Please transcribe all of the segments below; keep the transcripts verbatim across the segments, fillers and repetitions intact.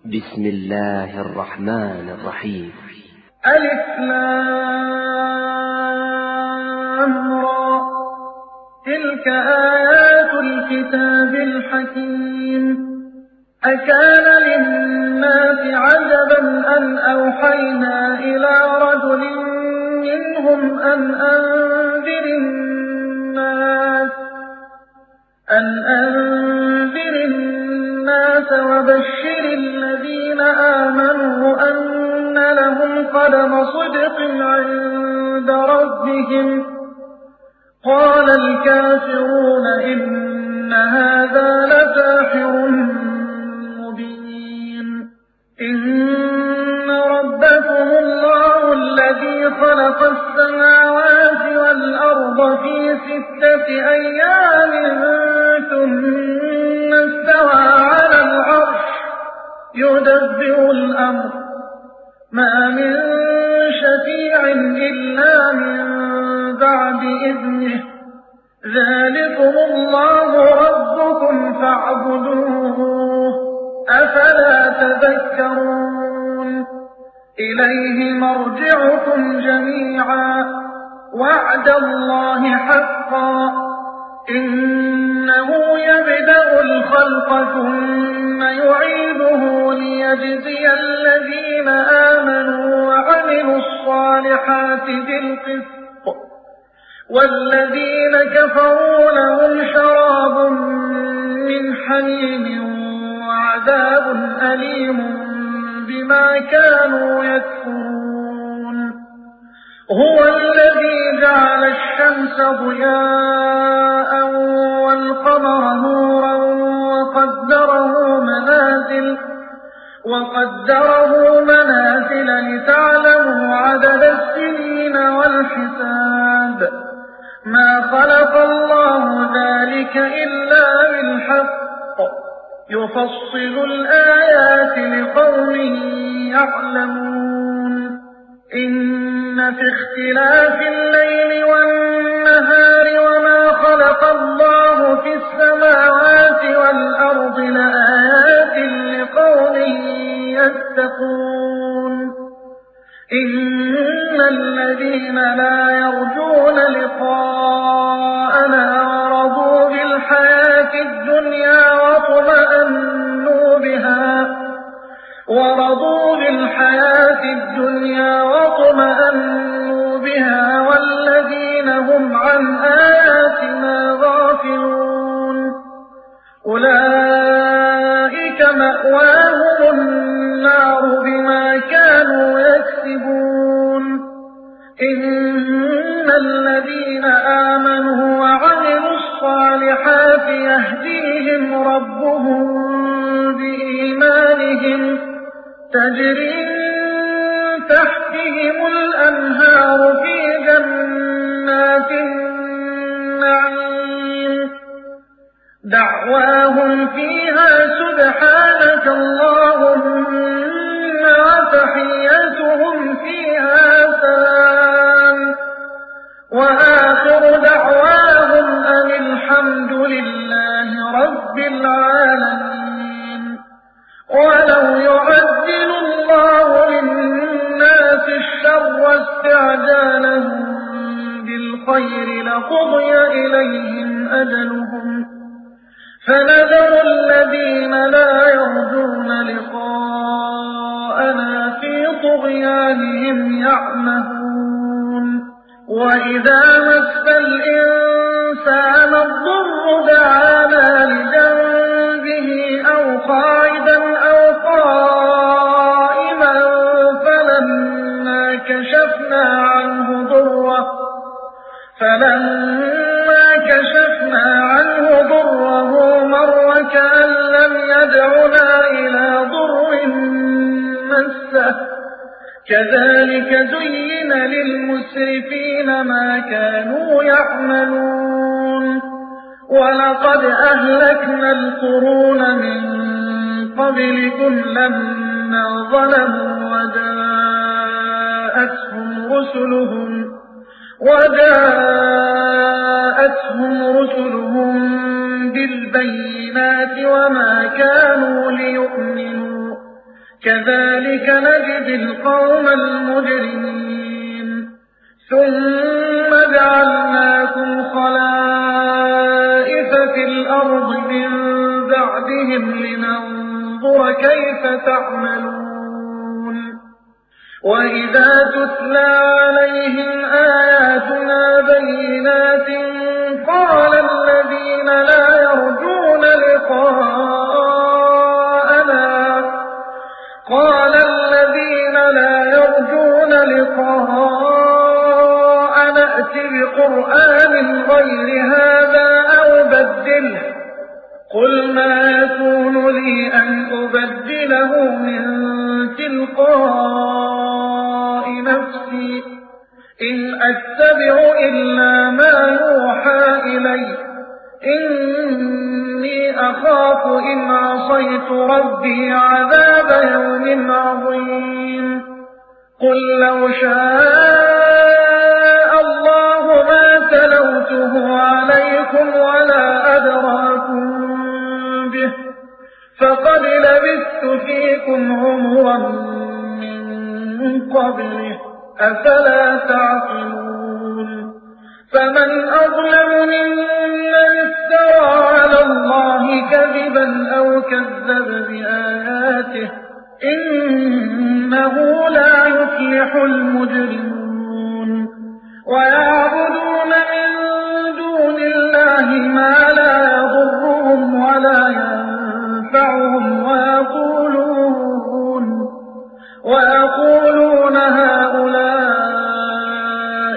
بسم الله الرحمن الرحيم. ألف لام را، تلك آيات الكتاب الحكيم. أكان للناس عجبا أن أوحينا إلى رجل منهم أن أنذر الناس أن أنذر الناس وبشر الذين آمنوا أن لهم قدم صدق عند ربهم. قال الكافرون إن هذا لساحر مبين. إن ربكم الله الذي خلق السماوات والأرض في ستة أيام ثم استوى على العرش يدبر الأمر ما من شفيع إلا من بعد إذنه. ذلكم الله ربكم فاعبدوه أفلا تذكرون. إليه مرجعكم جميعا وعد الله حقا. إنه يبدأ الخلق ثم يعيده ليجزي الذين آمنوا وعملوا الصالحات بالقسط، والذين كفروا لهم شراب من حميم وعذاب أليم بما كانوا يكفرون. هو الذي جعل الشمس ضياء والقمر نورا وقدره منازل وقدره منازل لتعلموا عدد السنين والحساب. ما خلق الله ذلك إلا بالحق يفصل الآيات لقوم يعلمون. إن في اختلاف الليل والنهار وما خلق الله في السماوات والأرض لآيات لقوم يتقون. إن الذين لا يرجون لقاءنا ورضوا بالحياة الدنيا واطمأنوا بها ورضوا بالحياة الدنيا واطمأنوا بها والذين هم عن آياتنا غافلون أولئك مأواهم النار بما كانوا يكسبون. إن الذين آمنوا وعملوا الصالحات يهديهم ربهم بإيمانهم تجري تحتهم الأنهار في جنات النعيم. دعواهم فيها سبحانك اللهم وتحيتهم فيها سلام وآخر دعواهم أن الحمد لله رب العالمين. ولو يعجل الله للناس الشر استعجالهم بالخير لقضي إليهم أجلهم فنذر الذين لا يرجون لقاءنا في طغيانهم يعمهون. وإذا مس الإنسان الضر دعانا لجنبه أو قاعدا أو قائما فلما كشفنا عنه ضره فلما كشفنا عنه ضره مر كأن لم يدعنا إلى ضر مسه. كذلك زين للمسرفين ما كانوا يعملون. ولقد أهلكنا القرون من قبلكم لما ظلموا وجاءتهم رسلهم وجاءتهم رسلهم بالبينات وما كانوا ليؤمنوا كذلك نجزي القوم المجرمين ثم جعلناكم خلائف في الأرض من بعدهم لننظر كيف تعملون وإذا تتلى عليهم آياتنا بينات قال الذين لا يرجون لقاءنا قال الذين لا يرجون لقاءنا ائت بقرآن غير هذا أو بدله قل ما يكون لي أن أبدله من تلقاء نفسي إن أتبع إلا ما يوحى إلي إني أخاف إن عصيت ربي عذاب يوم عظيم قل لو شاء الله ما تلوته عليكم ولا أدراكم به فقد لبثت فيكم عمرا من قبله أفلا تعقلون فمن أظلم ممن افترى على الله كذبا أو كذب بآياته إنه لا يفلح المجرمون ويعبدون من دون الله ما لا يضرهم ولا ينفعهم ويقولون ويقولون هؤلاء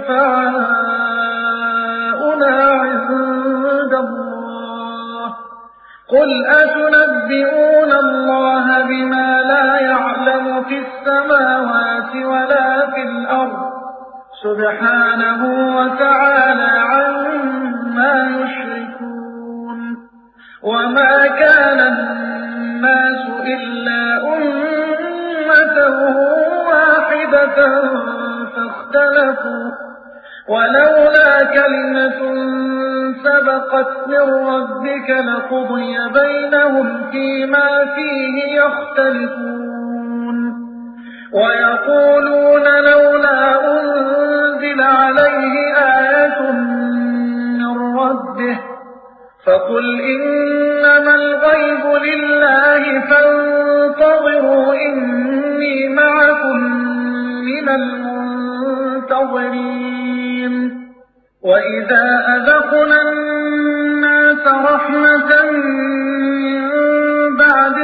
شفعاؤنا عند الله قل أتنبئون الله بما لا يعلم في السماوات ولا في الأرض سبحانه وتعالى عما يشركون وما كان الناس إلا أمة واحدة فاختلفوا ولولا كلمة سبقت من ربك لقضي بينهم فيما فيه يختلفون ويقولون لولا أنزل عليه آية من ربه فقل إنما الغيب لله فانتظروا إني معكم من المنتظرين وإذا أذقنا الناس رحمة من بعد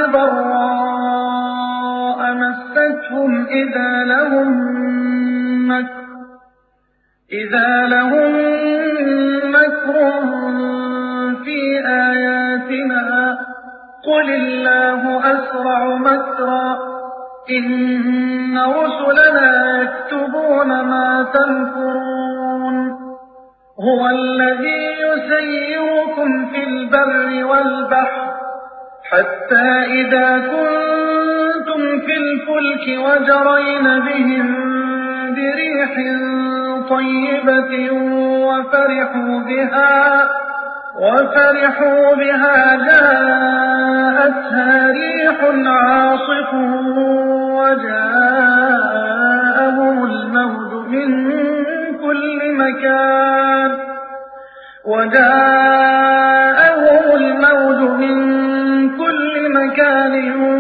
ضراء مستهم إذا لهم مكر إذا لهم مكر في آياتنا قل الله أسرع مكرا إن رسلنا يكتبون ما تمكرون هو الذي يسيركم في البر والبحر حتى إذا كنتم في الفلك وجرين بهم بريح طيبة وفرحوا بها وفرحوا بها جاءتها ريح عاصف وجاءهم الموج من كل مكان وجاءهم الموج من كل مكان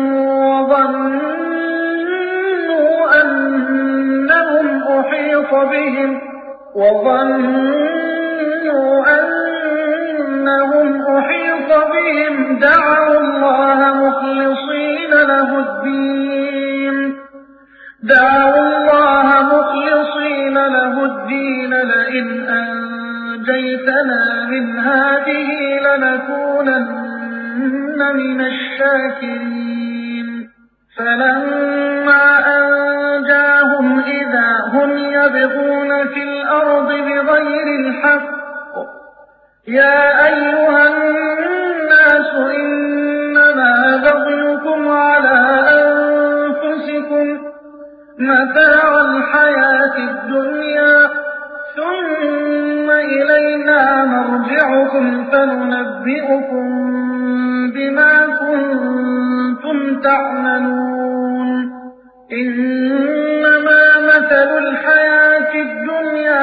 وظنوا أنهم أحيط بهم وظنوا أنهم أحيط بهم دعوا الله مخلصين له الدين دعوا الله مخلصين له الدين لئن أنجيتنا من هذه لنكونن من الشاكرين فلما أنجاهم إذا هم يبغون في الأرض بغير الحق يا أيها الناس إنما بغيكم على أنفسكم متاع الحياة الدنيا ثم إلينا مرجعكم فننبئكم بما كنتم تعملون إنما مثل الحياة الدنيا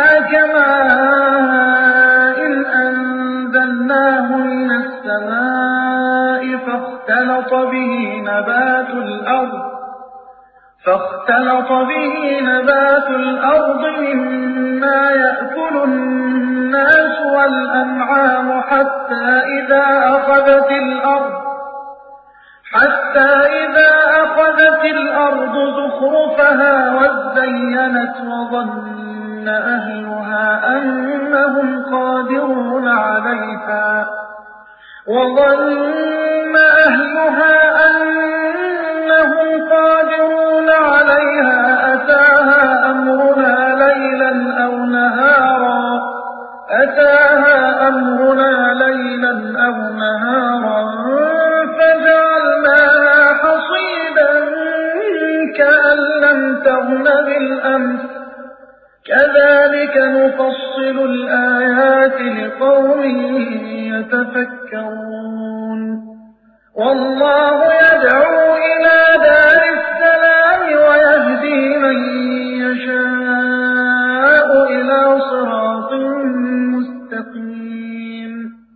كماء أنزلناه من السماء فاختلط به نبات الأرض فاختلط به نبات الأرض مما يأكل الناس والأنعام حتى إذا أخذت الأرض حتى إذا أخذت الأرض زخرفها وازينت وظن أهلها أنهم قادرون عليها وظن أهلها أنهم قادرون عليها أتاها أمرنا ليلا أو نهارا أتاها أمرنا ليلا أو نهارا فجعلناها حصيدا كأن لم تغن بالأمس كذلك نفصل الآيات لقوم يتفكرون والله يدعو إلى دار السلام ويهدي من يشاء إلى صراط مستقيم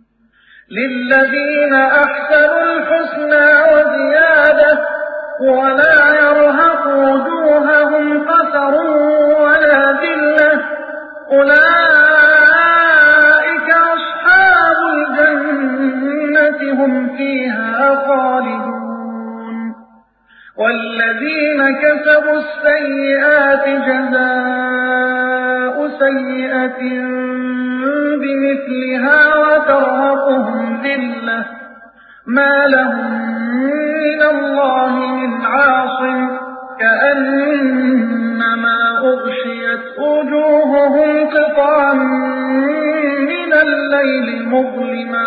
للذين أحسنوا الحسنى وزيادة ولا يرهق وجوههم قتر ولا ذلة أولئك أصحاب الجنة هم فيها خالدون والذين كسبوا السيئات جزاء سيئة بمثلها وترهقهم ذلة ما لهم من الله من عاصم كأنما أغشيت وجوههم قطعا من الليل مظلما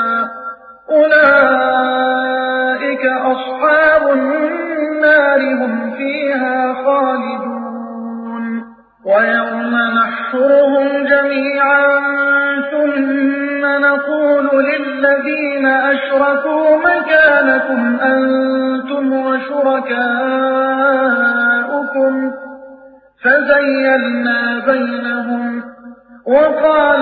أولئك أصحاب النار هم فيها خالدون ويوم نحشرهم جميعا ثم نقول للذين أشركوا مكانكم أنتم وشركاؤكم فزيلنا بينهم وقال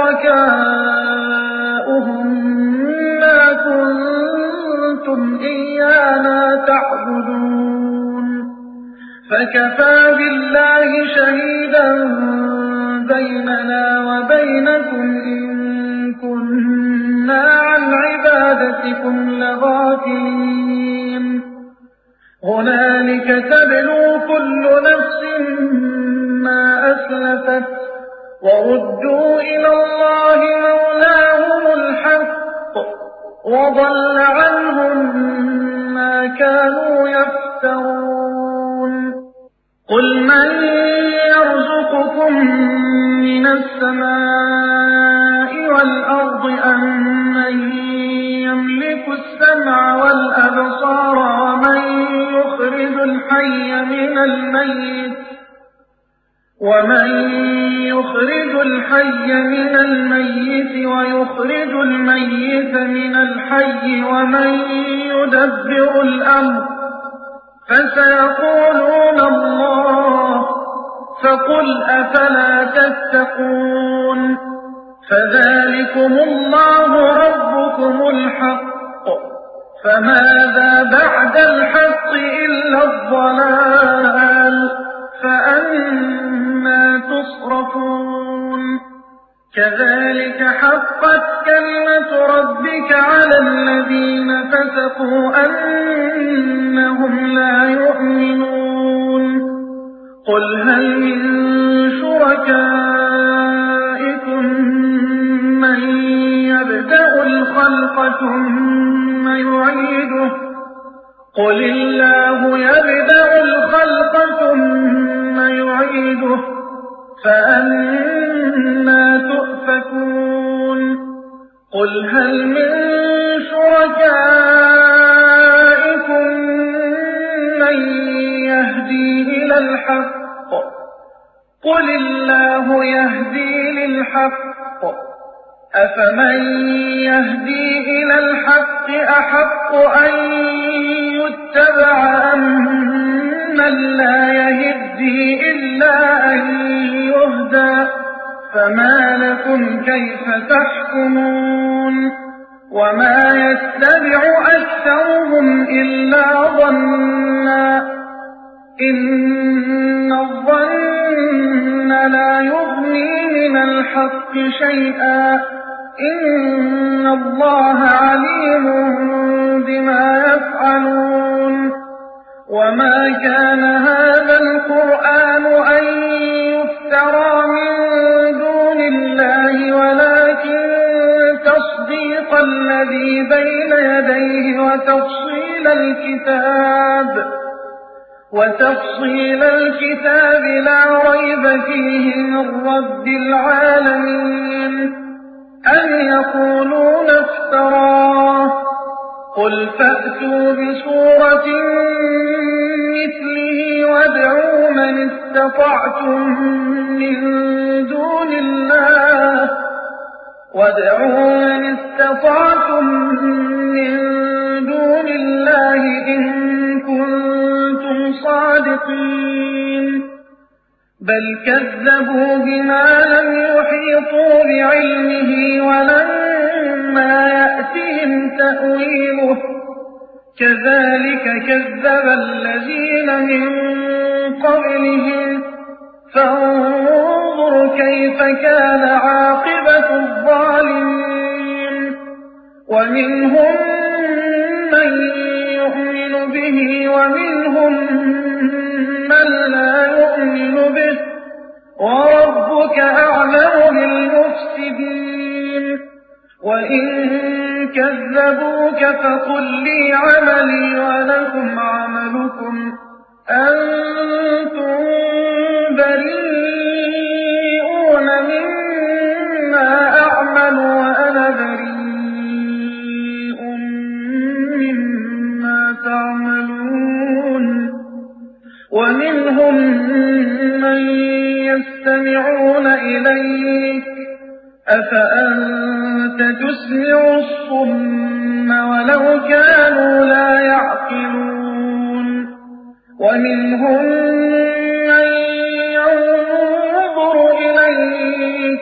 شركاؤهم ما كنتم إيانا تعبدون فكفى بالله شهيدا بيننا وبينكم إن كنا عن عبادتكم لغافلين هنالك تبلو كل نفس ما أسلفت وردوا إلى الله مولاهم الحق وضل عنهم ما كانوا يفترون قل من يرزقكم من السماء والأرض أم من يملك السمع والأبصار ومن يخرج الحي من الميت ومن يخرج الحي من الميت ويخرج الميت من الحي ومن يدبر الأمر فسيقولون الله فقل أفلا تتقون فذلكم الله ربكم الحق فماذا بعد الحق إلا الضلال فأنى تصرفون كذلك حقت كلمة ربك على الذين فسقوا أنهم لا يؤمنون قل هل من شركائكم من يبدأ الخلق ثم يعيده قل الله يبدأ الخلق ثم يعيده فأنى تؤفكون قل هل من شركائكم من يهدي إلى الحق قل الله يهدي للحق أفمن يهدي إلى الحق أحق أن يتبع أم من لا فما لكم كيف تحكمون وما يتبع أكثرهم إلا ظنا إن الظن لا يغني من الحق شيئا إن الله عليم بما يفعلون وما كان هذا القرآن أن يفترى من دون الله ولكن تصديق الذي بين يديه وتفصيل الكتاب وتفصيل الكتاب لا ريب فيه من رب العالمين أم يقولون افتراه قل فأتوا بسورة مثله وادعوا من استطعتم من دون الله وادعوا من استطعتم من دون الله إن كنتم صادقين بل كذبوا بما لم يحيطوا بعلمه ولما يأتهم تأويله كذلك كذب الذين من قبلهم فانظر كيف كان عاقبة الظالمين ومنهم من يؤمن به ومنهم من لا يؤمن به وربك أعلم بالمفسدين وإن كذبوك فقل لي عملي ولكم عملكم أنتم بريئون مما أعمل وأنا بريء مما تعملون ومنهم من يستمعون إليك أفأنت تسمع الصم ولو كانوا لا يعقلون ومنهم من ينظر إليك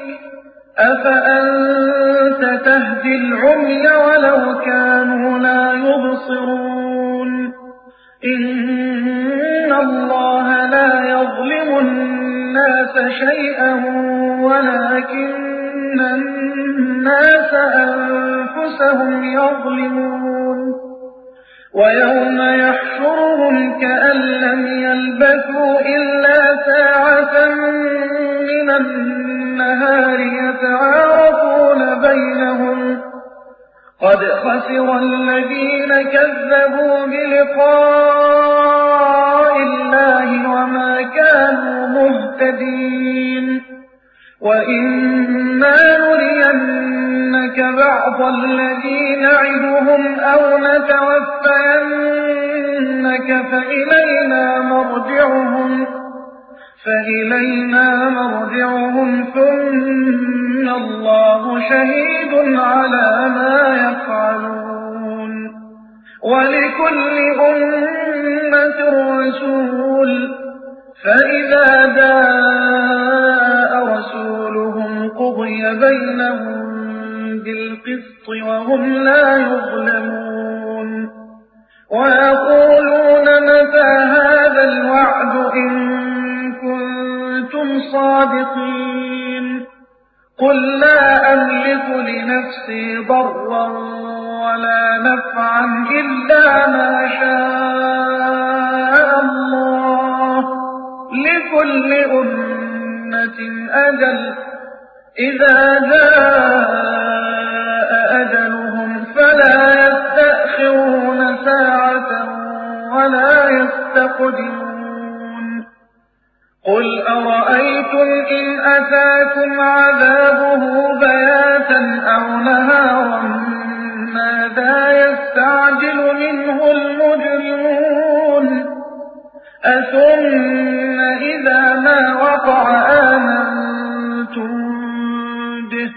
أفأنت تهدي العمي ولو كانوا لا يبصرون إن الله لا يظلم الناس شيئا ولكن الناس أنفسهم يظلمون ويوم يحشرهم كأن لم يلبثوا إلا ساعة من النهار يتعارفون بينهم قد خسر الذين كذبوا بلقاء الله وما كانوا مهتدين وإما نرينك بعض الذي نعدهم أو نتوفينك فإلينا مرجعهم فإلينا مرجعهم ثم الله شهيد على ما يفعلون ولكل أمة رسول فإذا جاء رسولهم قضي بينهم بالقسط وهم لا يظلمون ويقولون متى هذا الوعد إن كنتم صادقين قل لا أملك لنفسي ضرا ولا نفعا إلا ما شاء الله لكل أمة أجل إذا جاء أجلهم فلا يستأخرون ساعة ولا يستقدمون قل أرأيتم إن أتاكم عذابه بياتا أو نهارا ماذا يستعجل منه المجرمون أثم إذا ما وقع آمنتم به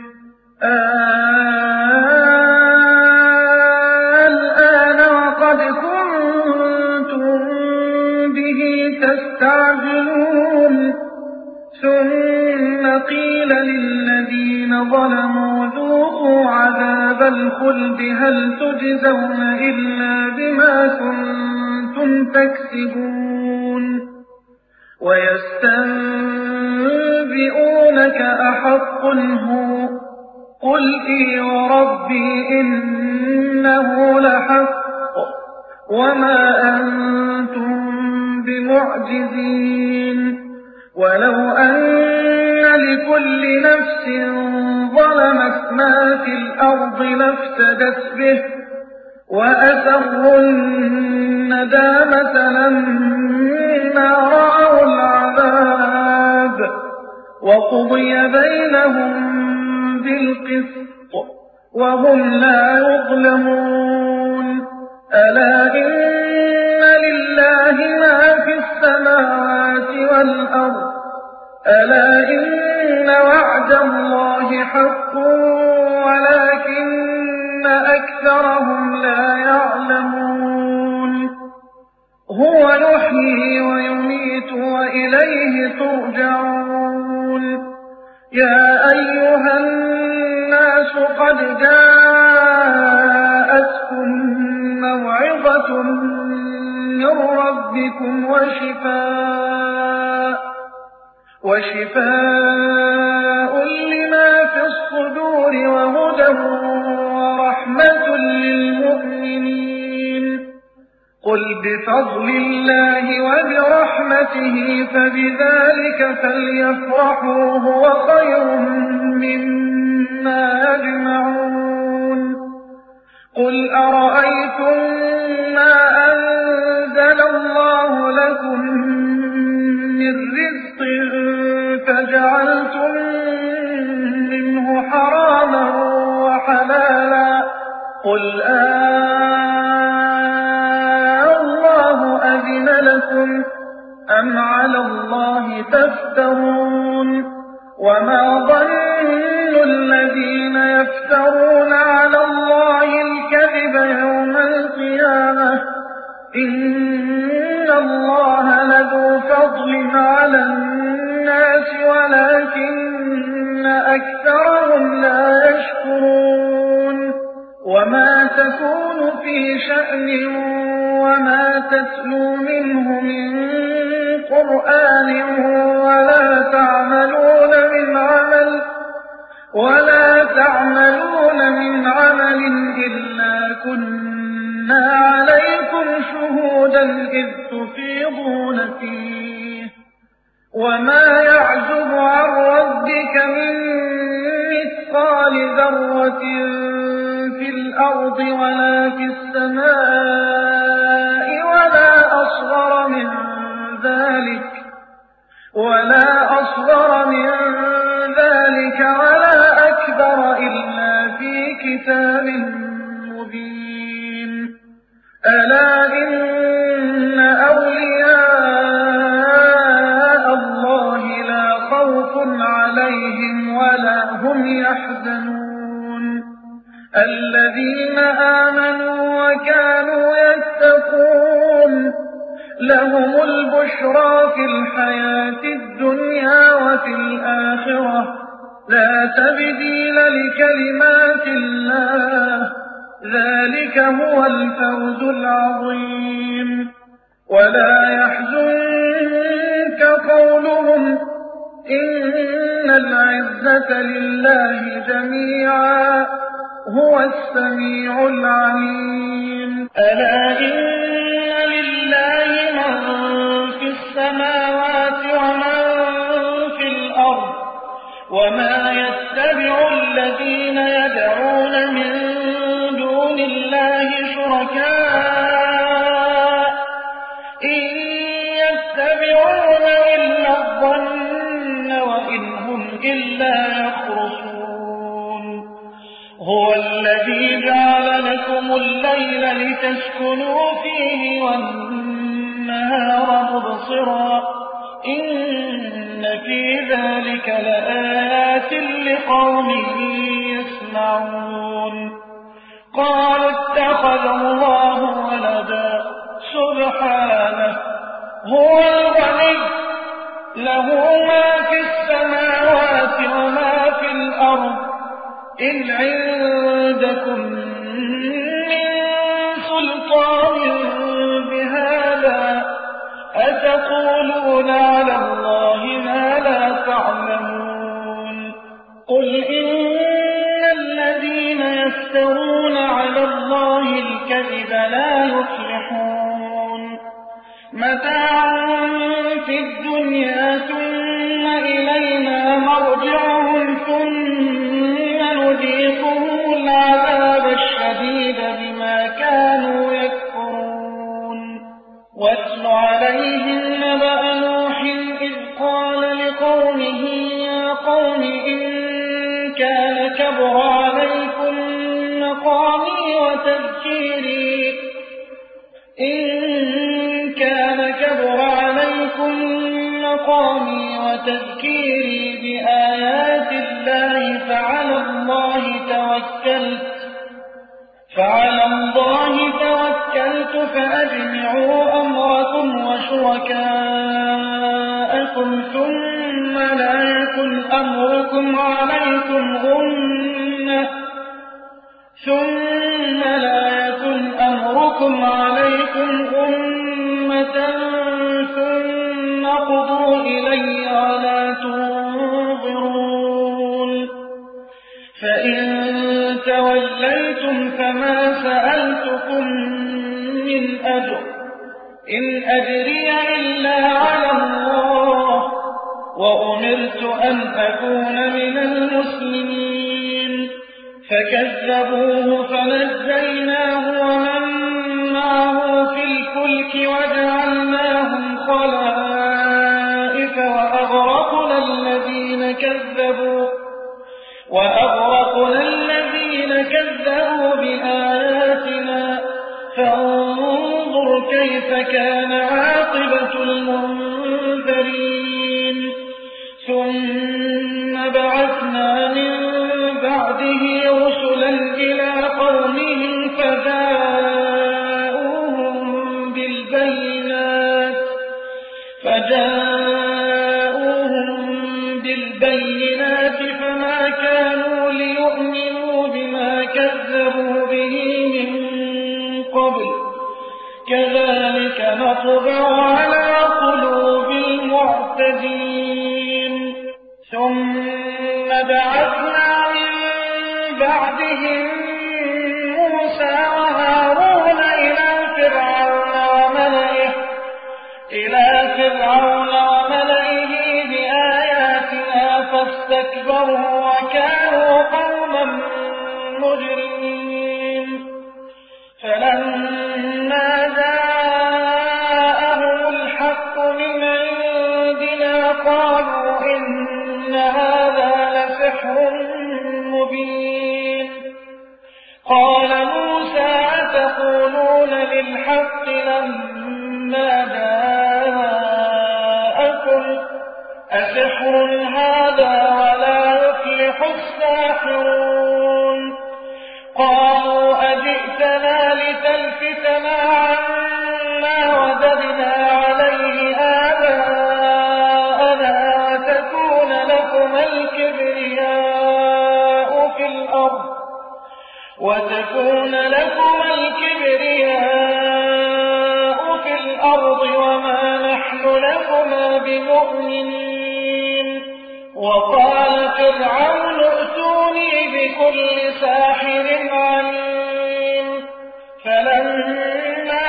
الآن وقد كنتم به تستعجلون ثم قيل للذين ظلموا ذوقوا عذاب الخلد هل تجزون إلا بما كنتم تكسبون ويستنبئونك أحق هو قل إي وربي إنه لحق وما أنتم بمعجزين ولو أن لكل نفس ظلمت ما في الأرض لافتدت به وأسروا الندامة لما رأوا العذاب وقضي بينهم بالقسط وهم لا يظلمون ألا إن لله ما في السماوات والأرض ألا إن وعد الله حق ولكن أكثرهم لا يعلمون هو يحيي ويميت وإليه ترجعون يا أيها الناس قد جاءتكم موعظة من ربكم وشفاء وشفاء لما في الصدور وهدى ورحمة للمؤمنين قل بفضل الله وبرحمته فبذلك فليفرحوا هو خير مما يجمعون قل أرأيتم ما أنزل الله لكم من رزق فجعلتم منه حراما وحلالا قل آه الله أذن لكم أم على الله تفترون وما ظن الذين يفترون على الله الكذب يوم القيامة إن الله لذو فضل على الناس ولكن أكثرهم لا يشكرون وما تكون في شأن وما تتلو منه من قرآن ولا تعملون من عمل ولا تعملون من عمل إلا كنا عليكم شهودا إذ تفيضون فيه وما يعزب عن ربك من مثقال ذرة في الأرض ولا في السماء ولا أصغر من ذلك ولا أصغر من ذلك ولا أكبر إلا في كتاب مبين ألا إن أولياء الله لا خوف عليهم ولا هم يحزنون الذين آمنوا وكانوا يتقون لهم البشرى في الحياة الدنيا وفي الآخرة لا تبديل لكلمات الله ذلك هو الفوز العظيم ولا يحزنك قولهم إن العزة لله جميعا هو السميع العليم ألا إن لله من في السماوات ومن في الأرض وما يتبع الذين يدعون من دون الله شركاء إن يتبعون إلا الظن وإن هم إلا يخرصون هو الذي جعل لكم الليل لتسكنوا فيه والنهار مبصرا إن في ذلك لآيات لقوم يسمعون قالوا اتخذ الله ولدا سبحانه هو الغني له ما في السماوات وما في الأرض إن عندكم من سلطان بهذا أتقولون على الله ما لا تعلمون قل إن الذين يفترون على الله الكذب لا يفلحون متاع في الدنيا ثم إلينا مرجعهم ثم نذيقهم العذاب الشديد بما كانوا يكفرون واتل عليهم نبأ نوح إذ قال لقومه يا قوم إن كان كبر عليكم مقامي وتذكيري إن كان كبر عليكم مقامي وتذكيري بآيات الله فعلى الله توكلت فعلى الله توكلت فأجمعوا أمركم وشركاءكم ثم لا يكن أمركم عليكم غمة ثم لا يكن أمركم عليكم غمة ثم قضوا إلي ولا تنظرون فإن توليتم فما سألتكم من أجر إن أجري إلا على الله وأمرت أن أكون من المسلمين فكذبوه فنجيناه ومن معه في الفلك وجعلناهم خلائف وأغرقنا الذين كذبوا وأغرقنا الذين كذبوا بآياتنا فانظر كيف كان عاقبة المنذرين ثم بعثنا من بعده رسلا إلى قومهم فجاءوهم بالبينات فجاءوهم بالبينات فما كانوا ليؤمنوا بما كذبوا به من قبل كذلك نطبع على قلوب المعتدين ثم بعثنا من بعدهم موسى وهارون إلى فرعون وملئه إلى فرعون وملئه بآياتنا فاستكبروا وكانوا قوما مجرمين فلما جاءهم الحق من عندنا قالوا إن هذا لسحر مبين قال موسى أتقولون للحق لما جاءكم أسحر هذا ولا يفلح الساحرون قالوا أجئتنا لتلفتنا عما وجدنا عليه آباءنا وتكون لكما الكبرياء في الأرض وتكون لكما الكبرياء في الأرض وما نحن لكما بمؤمنين وقال فرعون ائتوني بكل ساحر عليم فلما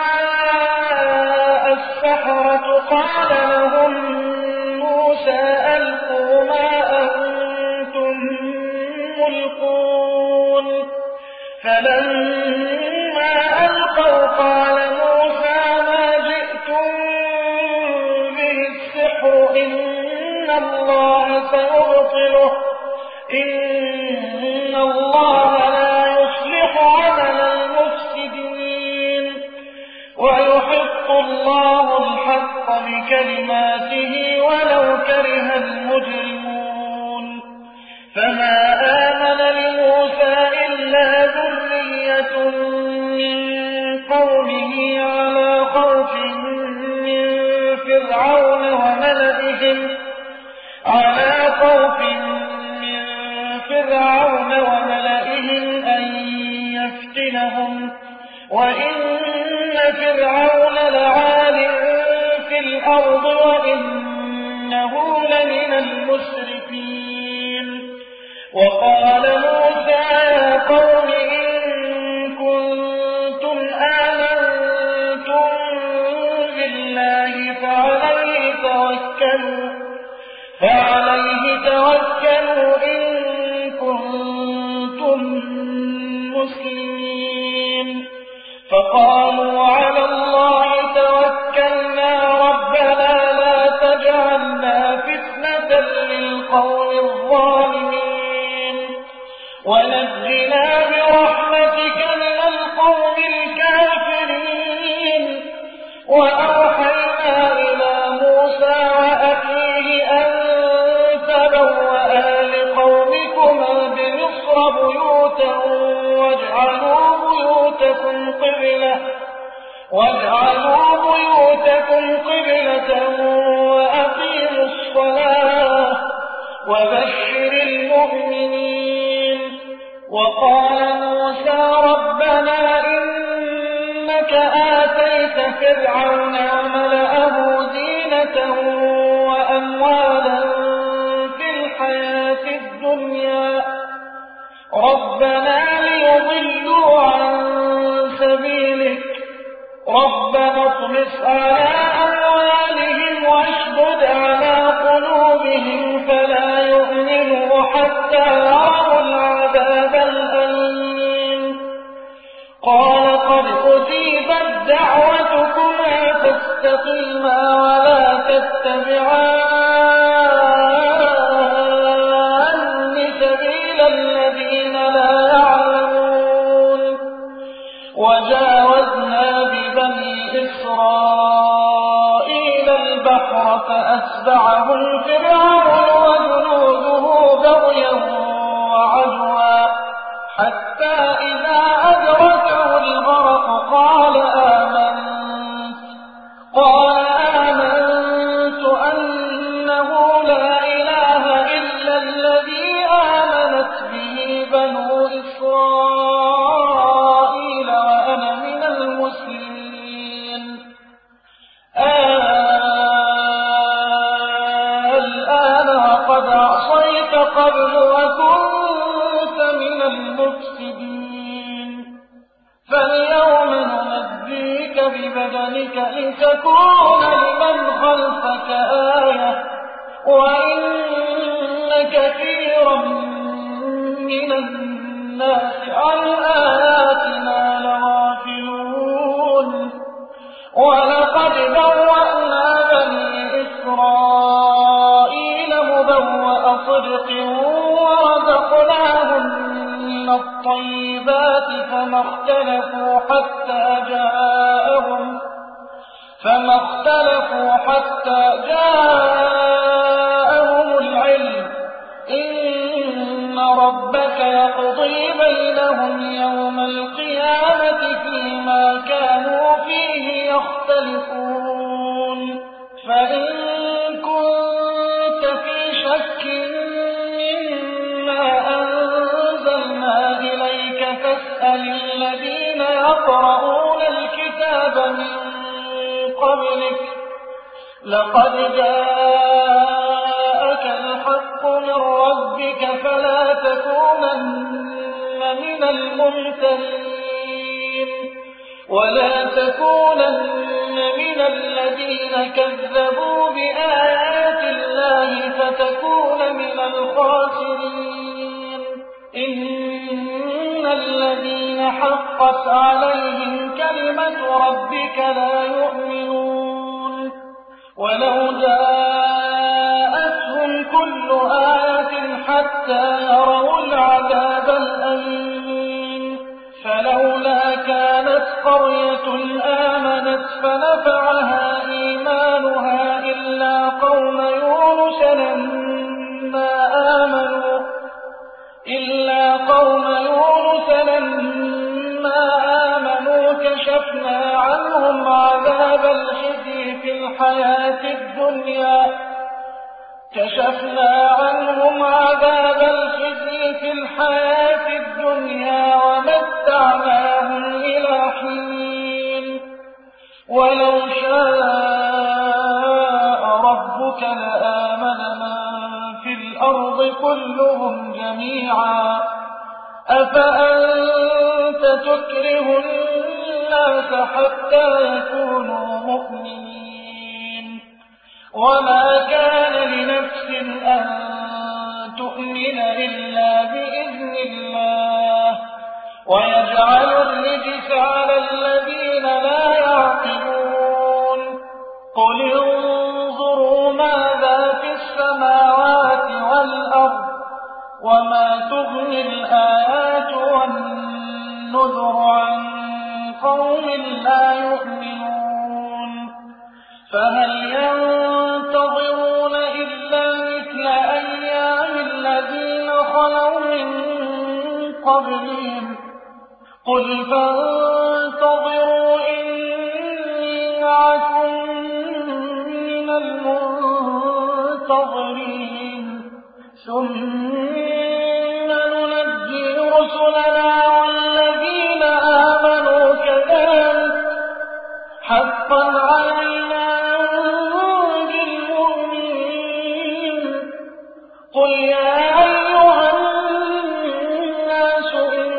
جاء السحرة قال لهم موسى ألقوا ما أنتم ملقون فلما ألقوا قال موسى ما جئتم به السحر إن الله سيبطله إن الله لا يصلح عمل المفسدين ويحق الله الحق بكلماته ولو كره المجرمون فما آمن لموسى إلا ذرية من قومه على خوف من فرعون ومن ملئهم على خوف من فرعون وملئهم أن يفتنهم وإن فرعون لعال في الأرض وإنه لمن المسرفين. وقال موسى يا قوم إن كنتم آمنتم بالله فعليه توكلوا فعليه توكلوا إن كنتم مسلمين. فقالوا على الله توكلنا ربنا لا تجعلنا فتنة للقوم الظالمين ونجنا برحمتك من القوم الكافرين. وأوحينا إلى موسى وأخيه أن تبوأ لقومكما بمصر بيوتا واجعلوا بيوتكم قبلة واجعلوا بيوتكم قبلة وأقيموا الصلاة وبشر المؤمنين. وقال موسى ربنا إنك آتيت فرعون وملأه زينة وأموالا في الحياة الدنيا ربنا ليضلوا عن سبيلك ربنا اطمس على أموالهم واشدد على قلوبهم فلا يؤمنوا حتى يروا العذاب الأليم. قال قد أجيبت دعوتكما فاستقيما ولا تتبعان سبيل الذين لا يعلمون. وجاوزنا ببني إسرائيل البحر فأتبعهم فرعون وجنوده بغيا وعدوا حتى إذا أدركه الغرق قال آمنت قال آمنت أنه لا إله إلا الذي آمنت به بنو إسرائيل وأنا من المسلمين. الآن وقد عصيت قبل وكنت من المفسدين. فاليوم ننجيك ببدنك لتكون لمن خلفك آية وإن كثيرا من الناس عن آياتنا لغافلون. ولقد بوأنا بني إسرائيل مبوأ صدق ورزقناهم من الطيبات فما اختلفوا حتى جاءهم فما اختلفوا حتى جاءهم العلم إن ربك يقضي بينهم يوم القيامة فيما كانوا فيه يختلفون. فإن كنت في شك مما أنزلنا إليك فاسأل الذين يقرؤون الكتاب من قبلك لقد جاءك الحق من ربك فلا تكونن من الممترين ولا تكونن من الذين كذبوا بآيات الله فتكون من الخاسرين. إن الذين حقت عليهم كلمة ربك لا يؤمنون ولو جاءتهم كل آية حتى يروا العذاب الأليم. فلولا كانت قرية آمنت فنفعها إيمانها إلا قوم يونس لما آمنوا إلا قوم يونس لما آمنوا كشفنا عنهم عذاب الخزي في الحياة الدنيا كشفنا عنهم عذاب الخزي في الحياة الدنيا ومتعناهم إلى حين ولو شاء ربك لآمن من في الأرض كلهم جميعا أفأنت تكره الناس حتى يكونوا مؤمنين وما كان لنفس أن تؤمن إلا بإذن الله ويجعل الرجس على الذين لا يعقلون قل انظروا ماذا في السماوات والأرض وما تغني الآيات والنذر عن قوم لا يؤمنون فهل ينتظرون إلا مثل أيام الذين خلوا من قبلهم قل فانتظروا إني معكم من المنتظرين ثم ننجي رسلنا والذين آمنوا كذلك حقا علينا ننجي المؤمنين قل يا أيها الناس إن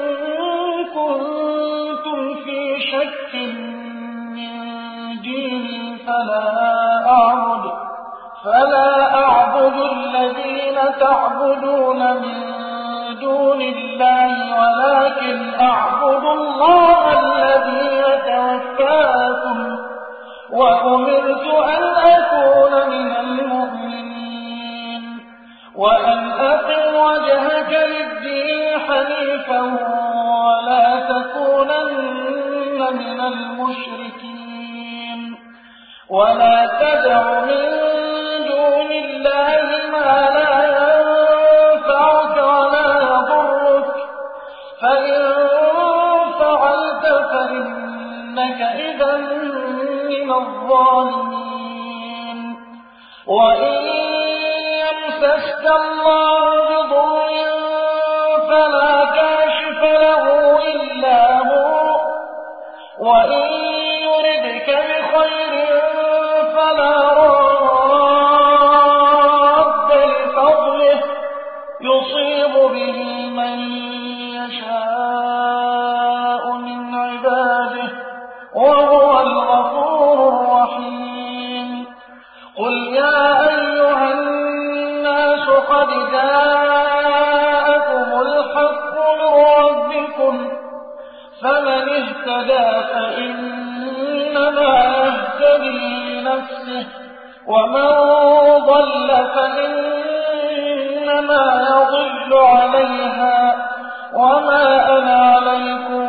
كنتم في شك من ديني فلا أعبد فلا أعبد الذين تعبدون من دون الله ولكن أعبد الله الذي يتوفاكم وأمرت أن أكون من المؤمنين وأن أقم وجهك للدين حنيفا ولا تكونن من المشركين ولا تدع من دون الله ما لا ينفعك ولا يضرك فإن فعلت فإنك إذا من الظالمين وإن يمسسك الله بضر فلا كاشف له إلا هو وإن يردك بخير فلا راد لفضله يصيب به من يشاء من عباده وهو الغفور الرحيم قل يا أيها الناس قد جاءكم الحق من ربكم فمن اهتدى فإنما يهتدي لنفسه ومن ضل فإنما يضل عليها وما أنا عليكم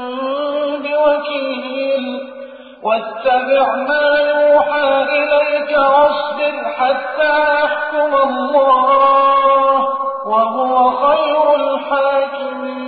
بوكيل واتبع ما يوحى إليك واصبر حتى يحكم الله وهو خير الحاكمين